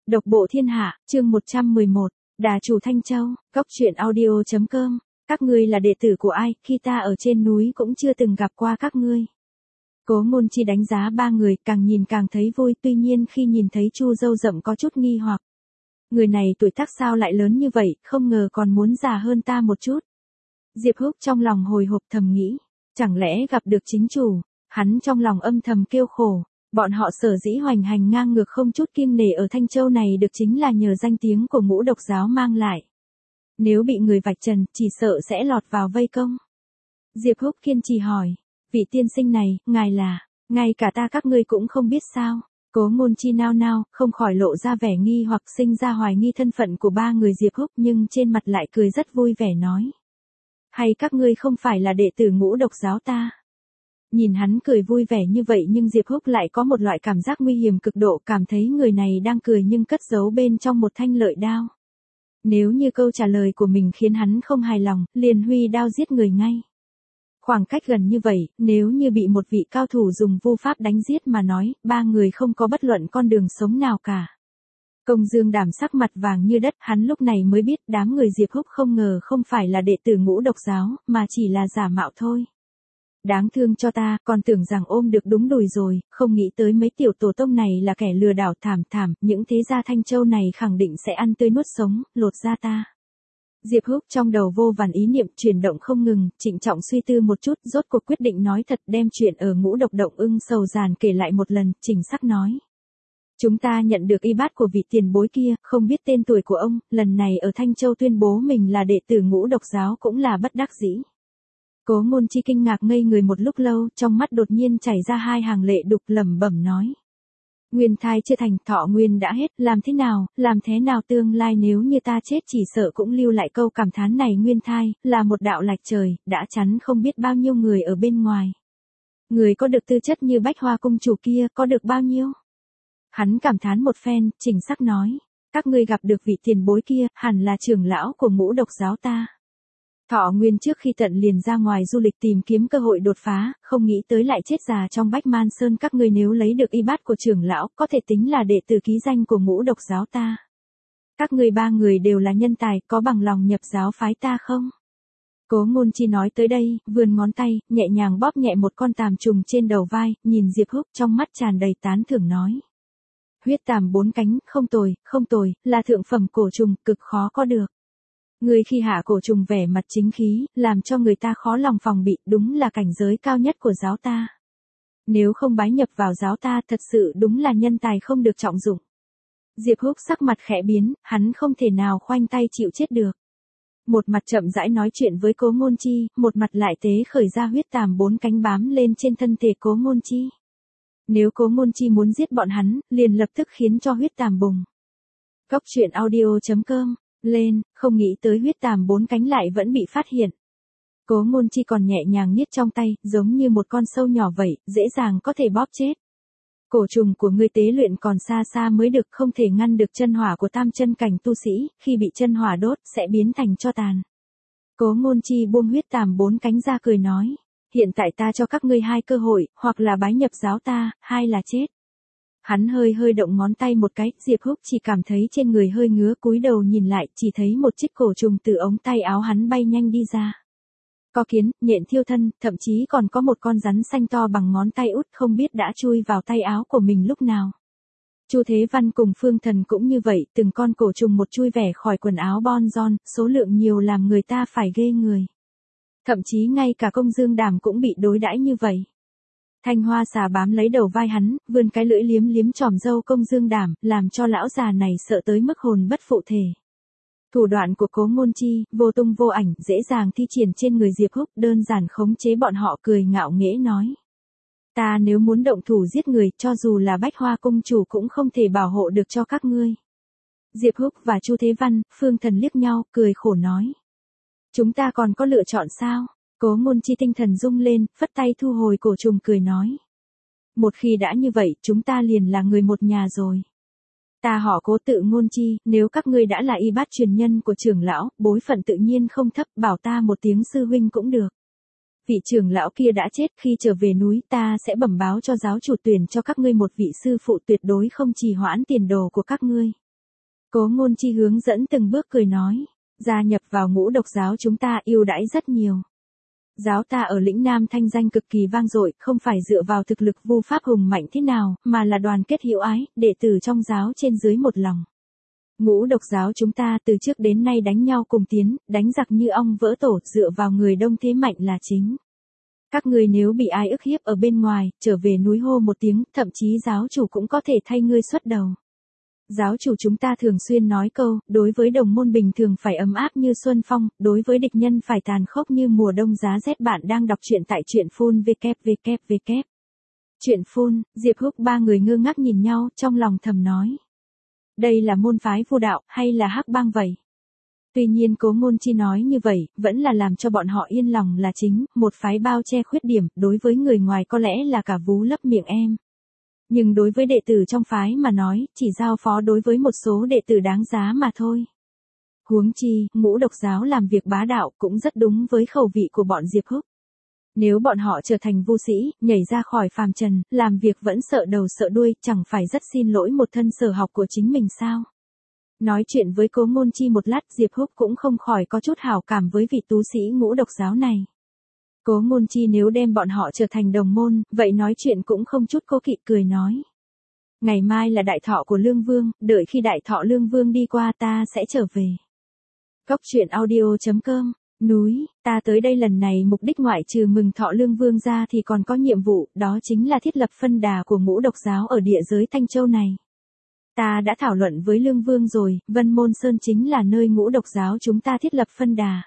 Độc bộ thiên hạ, chương 111, Đà chủ Thanh Châu, Cốc truyện audio.com. Các ngươi là đệ tử của ai, khi ta ở trên núi cũng chưa từng gặp qua các ngươi. Cố Ngôn Chi đánh giá ba người, càng nhìn càng thấy vui, tuy nhiên khi nhìn thấy Chu Dâu Rậm có chút nghi hoặc. Người này tuổi tác sao lại lớn như vậy, không ngờ còn muốn già hơn ta một chút. Diệp Húc trong lòng hồi hộp thầm nghĩ, chẳng lẽ gặp được chính chủ, hắn trong lòng âm thầm kêu khổ. Bọn họ sở dĩ hoành hành ngang ngược không chút kiêng nể ở Thanh Châu này được chính là nhờ danh tiếng của Ngũ Độc giáo mang lại. Nếu bị người vạch trần, chỉ sợ sẽ lọt vào vây công. Diệp Húc kiên trì hỏi, vị tiên sinh này, ngài là, ngay cả ta các ngươi cũng không biết sao. Cố Ngôn Chi nao nao, không khỏi lộ ra vẻ nghi hoặc sinh ra hoài nghi thân phận của ba người Diệp Húc, nhưng trên mặt lại cười rất vui vẻ nói. Hay các ngươi không phải là đệ tử Ngũ Độc giáo ta? Nhìn hắn cười vui vẻ như vậy nhưng Diệp Húc lại có một loại cảm giác nguy hiểm cực độ, cảm thấy người này đang cười nhưng cất giấu bên trong một thanh lợi đao. Nếu như câu trả lời của mình khiến hắn không hài lòng, liền huy đao giết người ngay. Khoảng cách gần như vậy, nếu như bị một vị cao thủ dùng vu pháp đánh giết mà nói, ba người không có bất luận con đường sống nào cả. Công Dương Đàm sắc mặt vàng như đất, hắn lúc này mới biết đám người Diệp Húc không ngờ không phải là đệ tử Ngũ Độc giáo, mà chỉ là giả mạo thôi. Đáng thương cho ta, còn tưởng rằng ôm được đúng đùi rồi, không nghĩ tới mấy tiểu tổ tông này là kẻ lừa đảo thảm, những thế gia Thanh Châu này khẳng định sẽ ăn tươi nuốt sống, lột da ta. Diệp Húc trong đầu vô vàn ý niệm chuyển động không ngừng, trịnh trọng suy tư một chút, rốt cuộc quyết định nói thật, đem chuyện ở Ngũ Độc động Ưng Sầu Giàn kể lại một lần, chỉnh sắc nói. Chúng ta nhận được y bát của vị tiền bối kia, không biết tên tuổi của ông, lần này ở Thanh Châu tuyên bố mình là đệ tử Ngũ Độc giáo cũng là bất đắc dĩ. Cố Ngôn Chi kinh ngạc ngây người một lúc lâu, trong mắt đột nhiên chảy ra hai hàng lệ đục, lẩm bẩm nói. Nguyên thai chưa thành, thọ nguyên đã hết, làm thế nào tương lai nếu như ta chết chỉ sợ cũng lưu lại câu cảm thán này. Nguyên thai, là một đạo lạch trời, đã chắn không biết bao nhiêu người ở bên ngoài. Người có được tư chất như Bách Hoa cung chủ kia, có được bao nhiêu? Hắn cảm thán một phen, chỉnh sắc nói. Các ngươi gặp được vị tiền bối kia, hẳn là trưởng lão của Ngũ Độc giáo ta. Thọ nguyên trước khi tận liền ra ngoài du lịch tìm kiếm cơ hội đột phá, không nghĩ tới lại chết già trong Bách Man Sơn. Các ngươi nếu lấy được y bát của trưởng lão, có thể tính là đệ tử ký danh của Ngũ Độc giáo ta. Các ngươi ba người đều là nhân tài, có bằng lòng nhập giáo phái ta không? Cố Ngôn Chi nói tới đây, vươn ngón tay, nhẹ nhàng bóp nhẹ một con tàm trùng trên đầu vai, nhìn Diệp Húc trong mắt tràn đầy tán thưởng nói. Huyết tàm 4 cánh, không tồi, là thượng phẩm cổ trùng, cực khó có được. Người khi hạ cổ trùng vẻ mặt chính khí, làm cho người ta khó lòng phòng bị, đúng là cảnh giới cao nhất của giáo ta. Nếu không bái nhập vào giáo ta, thật sự đúng là nhân tài không được trọng dụng. Diệp Húc sắc mặt khẽ biến, hắn không thể nào khoanh tay chịu chết được. Một mặt chậm rãi nói chuyện với Cố Ngôn Chi, một mặt lại tế khởi ra huyết tàm 4 cánh bám lên trên thân thể Cố Ngôn Chi. Nếu Cố Ngôn Chi muốn giết bọn hắn, liền lập tức khiến cho huyết tàm bùng. Cốc truyện audio.com lên, không nghĩ tới huyết tàm 4 cánh lại vẫn bị phát hiện. Cố Ngôn Chi còn nhẹ nhàng niết trong tay, giống như một con sâu nhỏ vậy, dễ dàng có thể bóp chết. Cổ trùng của ngươi tế luyện còn xa xa mới được, không thể ngăn được chân hỏa của tam chân cảnh tu sĩ, khi bị chân hỏa đốt, sẽ biến thành tro tàn. Cố Ngôn Chi buông huyết tàm 4 cánh ra cười nói, hiện tại ta cho các ngươi hai cơ hội, hoặc là bái nhập giáo ta, hai là chết. Hắn hơi động ngón tay một cái, Diệp Húc chỉ cảm thấy trên người hơi ngứa, cúi đầu nhìn lại, chỉ thấy một chiếc cổ trùng từ ống tay áo hắn bay nhanh đi ra. Có kiến, nhện thiêu thân, thậm chí còn có một con rắn xanh to bằng ngón tay út, không biết đã chui vào tay áo của mình lúc nào. Chu Thế Văn cùng Phương Thần cũng như vậy, từng con cổ trùng một chui vẻ khỏi quần áo bon ron, số lượng nhiều làm người ta phải ghê người. Thậm chí ngay cả Công Dương Đàm cũng bị đối đãi như vậy. Thanh Hoa xà bám lấy đầu vai hắn, vươn cái lưỡi liếm chòm râu Công Dương Đàm, làm cho lão già này sợ tới mức hồn bất phụ thể. Thủ đoạn của Cố Ngôn Chi, vô tung vô ảnh, dễ dàng thi triển trên người Diệp Húc, đơn giản khống chế bọn họ, cười ngạo nghễ nói. Ta nếu muốn động thủ giết người, cho dù là Bách Hoa cung chủ cũng không thể bảo hộ được cho các ngươi. Diệp Húc và Chu Thế Văn, Phương Thần liếc nhau, cười khổ nói. Chúng ta còn có lựa chọn sao? Cố Ngôn Chi tinh thần rung lên, phất tay thu hồi cổ trùng, cười nói. Một khi đã như vậy, chúng ta liền là người một nhà rồi. Ta họ Cố, tự Ngôn Chi, nếu các ngươi đã là y bát truyền nhân của trưởng lão, bối phận tự nhiên không thấp, bảo ta một tiếng sư huynh cũng được. Vị trưởng lão kia đã chết, khi trở về núi ta sẽ bẩm báo cho giáo chủ tuyển cho các ngươi một vị sư phụ, tuyệt đối không trì hoãn tiền đồ của các ngươi. Cố Ngôn Chi hướng dẫn từng bước cười nói. Gia nhập vào ngũ độc giáo chúng ta ưu đãi rất nhiều. Giáo ta ở lĩnh Nam thanh danh cực kỳ vang dội, không phải dựa vào thực lực vu pháp hùng mạnh thế nào, mà là đoàn kết hữu ái, đệ tử trong giáo trên dưới một lòng. Ngũ độc giáo chúng ta từ trước đến nay đánh nhau cùng tiến, đánh giặc như ong vỡ tổ, dựa vào người đông thế mạnh là chính. Các ngươi nếu bị ai ức hiếp ở bên ngoài, trở về núi hô một tiếng, thậm chí giáo chủ cũng có thể thay ngươi xuất đầu. Giáo chủ chúng ta thường xuyên nói câu, đối với đồng môn bình thường phải ấm áp như xuân phong, đối với địch nhân phải tàn khốc như mùa đông giá rét. Bạn đang đọc truyện tại truyện phun www. Truyện phun, Diệp Húc ba người ngơ ngác nhìn nhau, trong lòng thầm nói. Đây là môn phái vô đạo, hay là hắc bang vậy? Tuy nhiên Cố Ngôn Chi nói như vậy, vẫn là làm cho bọn họ yên lòng là chính, một phái bao che khuyết điểm, đối với người ngoài có lẽ là cả vú lấp miệng em. Nhưng đối với đệ tử trong phái mà nói, chỉ giao phó đối với một số đệ tử đáng giá mà thôi. Huống chi, ngũ độc giáo làm việc bá đạo cũng rất đúng với khẩu vị của bọn Diệp Húc. Nếu bọn họ trở thành vu sĩ, nhảy ra khỏi phàm trần, làm việc vẫn sợ đầu sợ đuôi, chẳng phải rất xin lỗi một thân sở học của chính mình sao? Nói chuyện với Cố Ngôn Chi một lát, Diệp Húc cũng không khỏi có chút hảo cảm với vị tú sĩ ngũ độc giáo này. Cố Ngôn Chi nếu đem bọn họ trở thành đồng môn, vậy nói chuyện cũng không chút cố kỵ, cười nói. Ngày mai là đại thọ của Lương Vương, đợi khi đại thọ Lương Vương đi qua ta sẽ trở về. Góc truyện audio.com, núi, ta tới đây lần này mục đích ngoại trừ mừng thọ Lương Vương ra thì còn có nhiệm vụ, đó chính là thiết lập phân đà của ngũ độc giáo ở địa giới Thanh Châu này. Ta đã thảo luận với Lương Vương rồi, Vân Môn Sơn chính là nơi ngũ độc giáo chúng ta thiết lập phân đà.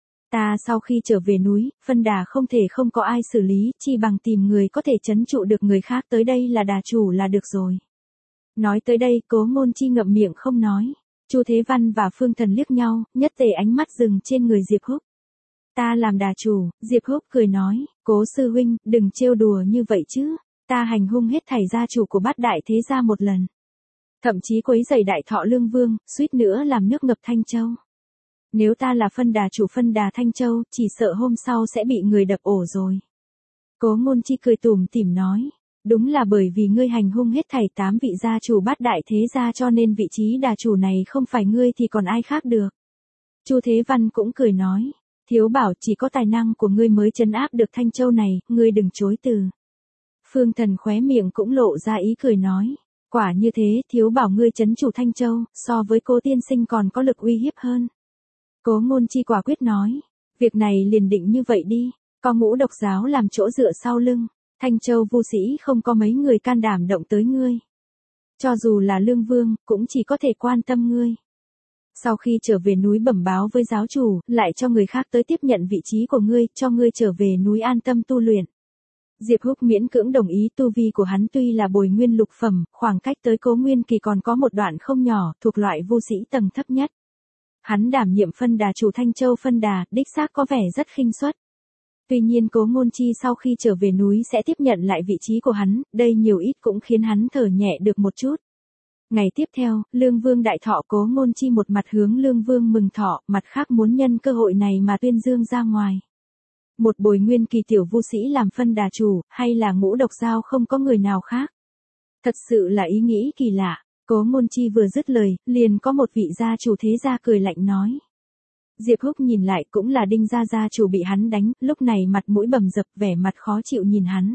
Ta sau khi trở về núi, phân đà không thể không có ai xử lý, chi bằng tìm người có thể trấn trụ được người khác tới đây là đà chủ là được rồi. Nói tới đây, Cố Ngôn Chi ngậm miệng không nói. Chu Thế Văn và Phương Thần liếc nhau, nhất tề ánh mắt dừng trên người Diệp Húc. Ta làm đà chủ, Diệp Húc cười nói, Cố sư huynh, đừng trêu đùa như vậy chứ, ta hành hung hết thảy gia chủ của Bát Đại Thế gia một lần. Thậm chí quấy rầy đại thọ Lương Vương, suýt nữa làm nước ngập Thanh Châu. Nếu ta là phân đà chủ phân đà Thanh Châu, chỉ sợ hôm sau sẽ bị người đập ổ rồi. Cố Ngôn Chi cười tủm tỉm nói, đúng là bởi vì ngươi hành hung hết thảy 8 vị gia chủ Bát Đại Thế gia cho nên vị trí đà chủ này không phải ngươi thì còn ai khác được. Chu Thế Văn cũng cười nói, Thiếu Bảo chỉ có tài năng của ngươi mới trấn áp được Thanh Châu này, ngươi đừng chối từ. Phương Thần khóe miệng cũng lộ ra ý cười nói, quả như thế, Thiếu Bảo ngươi trấn chủ Thanh Châu, so với Cố tiên sinh còn có lực uy hiếp hơn. Cố Ngôn Chi quả quyết nói, việc này liền định như vậy đi, có ngũ độc giáo làm chỗ dựa sau lưng, Thanh Châu vu sĩ không có mấy người can đảm động tới ngươi. Cho dù là Lương Vương, cũng chỉ có thể quan tâm ngươi. Sau khi trở về núi bẩm báo với giáo chủ, lại cho người khác tới tiếp nhận vị trí của ngươi, cho ngươi trở về núi an tâm tu luyện. Diệp Húc miễn cưỡng đồng ý, tu vi của hắn tuy là bồi nguyên lục phẩm, khoảng cách tới Cố Nguyên Kỳ còn có một đoạn không nhỏ, thuộc loại vu sĩ tầng thấp nhất. Hắn đảm nhiệm phân đà chủ Thanh Châu phân đà, đích xác có vẻ rất khinh suất. Tuy nhiên Cố Ngôn Chi sau khi trở về núi sẽ tiếp nhận lại vị trí của hắn, đây nhiều ít cũng khiến hắn thở nhẹ được một chút. Ngày tiếp theo, Lương Vương đại thọ, Cố Ngôn Chi một mặt hướng Lương Vương mừng thọ, mặt khác muốn nhân cơ hội này mà tuyên dương ra ngoài. Một bồi nguyên kỳ tiểu vu sĩ làm phân đà chủ, hay là ngũ độc giao không có người nào khác. Thật sự là ý nghĩ kỳ lạ. Cố Ngôn Chi vừa dứt lời, liền có một vị gia chủ thế gia cười lạnh nói. Diệp Húc nhìn lại cũng là Đinh gia chủ bị hắn đánh, lúc này mặt mũi bầm dập, vẻ mặt khó chịu nhìn hắn.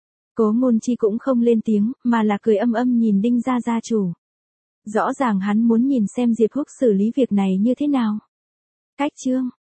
Cố Ngôn Chi cũng không lên tiếng, mà là cười âm âm nhìn Đinh gia chủ. Rõ ràng hắn muốn nhìn xem Diệp Húc xử lý việc này như thế nào. Cách chương